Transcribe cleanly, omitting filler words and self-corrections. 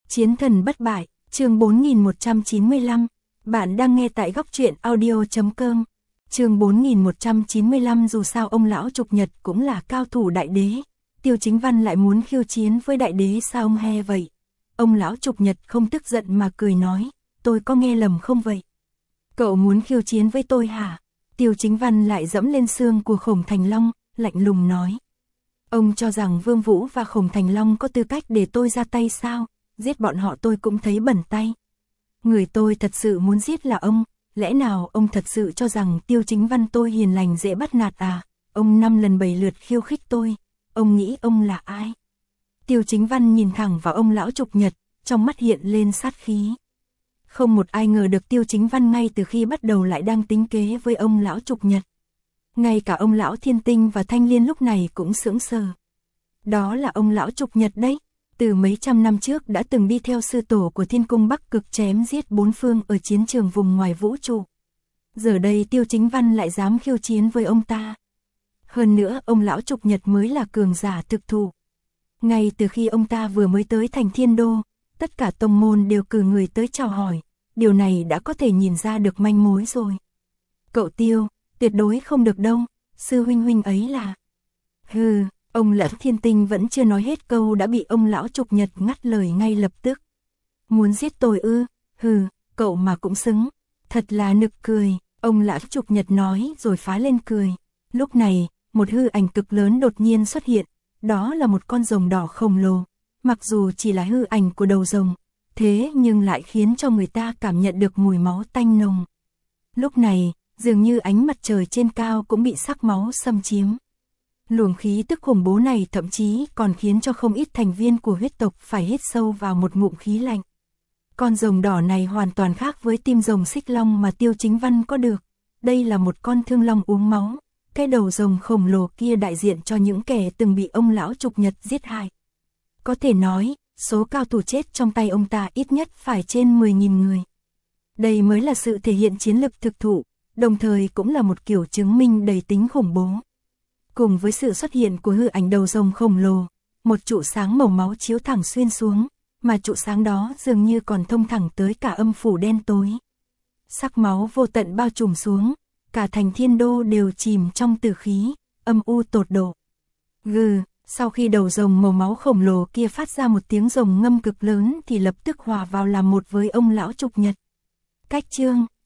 Chiến thần bất bại, chương 4195. Bạn đang nghe tại góc truyện audio.com. Chương 4195. Dù sao ông lão Trục Nhật cũng là cao thủ đại đế, Tiêu Chính Văn lại muốn khiêu chiến với đại đế sao ông he vậy? Ông lão Trục Nhật không tức giận mà cười nói, tôi có nghe lầm không vậy? Cậu muốn khiêu chiến với tôi hả? Tiêu Chính Văn lại dẫm lên xương của Khổng Thành Long, lạnh lùng nói. Ông cho rằng Vương Vũ và Khổng Thành Long có tư cách để tôi ra tay sao? Giết bọn họ tôi cũng thấy bẩn tay. Người tôi thật sự muốn giết là ông, lẽ nào ông thật sự cho rằng Tiêu Chính Văn tôi hiền lành dễ bắt nạt à? Ông 5 lần 7 lượt khiêu khích tôi, ông nghĩ ông là ai? Tiêu Chính Văn nhìn thẳng vào ông lão Trục Nhật, trong mắt hiện lên sát khí. Không một ai ngờ được Tiêu Chính Văn ngay từ khi bắt đầu lại đang tính kế với ông lão Trục Nhật. Ngay cả ông lão Thiên Tinh và Thanh Liên lúc này cũng sững sờ. Đó là ông lão Trục Nhật đấy, từ mấy trăm năm trước đã từng đi theo sư tổ của Thiên Cung Bắc Cực chém giết bốn phương ở chiến trường vùng ngoài vũ trụ. Giờ đây Tiêu Chính Văn lại dám khiêu chiến với ông ta. Hơn nữa ông lão Trục Nhật mới là cường giả thực thụ. Ngay từ khi ông ta vừa mới tới thành Thiên Đô, tất cả tông môn đều cử người tới chào hỏi, điều này đã có thể nhìn ra được manh mối rồi. Cậu Tiêu, tuyệt đối không được đâu, sư huynh ấy là... Hừ, ông lão Thiên Tinh vẫn chưa nói hết câu đã bị ông lão Trục Nhật ngắt lời ngay lập tức. Muốn giết tôi ư? Hừ, cậu mà cũng xứng, thật là nực cười, ông lão Trục Nhật nói rồi phá lên cười. Lúc này, một hư ảnh cực lớn đột nhiên xuất hiện, đó là một con rồng đỏ khổng lồ. Mặc dù chỉ là hư ảnh của đầu rồng, thế nhưng lại khiến cho người ta cảm nhận được mùi máu tanh nồng. Lúc này, dường như ánh mặt trời trên cao cũng bị sắc máu xâm chiếm. Luồng khí tức khủng bố này thậm chí còn khiến cho không ít thành viên của huyết tộc phải hít sâu vào một ngụm khí lạnh. Con rồng đỏ này hoàn toàn khác với tim rồng xích long mà Tiêu Chính Văn có được. Đây là một con thương long uống máu. Cái đầu rồng khổng lồ kia đại diện cho những kẻ từng bị ông lão Trục Nhật giết hại. Có thể nói, số cao thủ chết trong tay ông ta ít nhất phải trên 10.000 người. Đây mới là sự thể hiện chiến lực thực thụ, đồng thời cũng là một kiểu chứng minh đầy tính khủng bố. Cùng với sự xuất hiện của hư ảnh đầu rồng khổng lồ, một trụ sáng màu máu chiếu thẳng xuyên xuống, mà trụ sáng đó dường như còn thông thẳng tới cả âm phủ đen tối. Sắc máu vô tận bao trùm xuống, cả thành Thiên Đô đều chìm trong tử khí, âm u tột độ. Gừ, sau khi đầu rồng màu máu khổng lồ kia phát ra một tiếng rồng ngâm cực lớn thì lập tức hòa vào làm một với ông lão Trục Nhật. Cách chương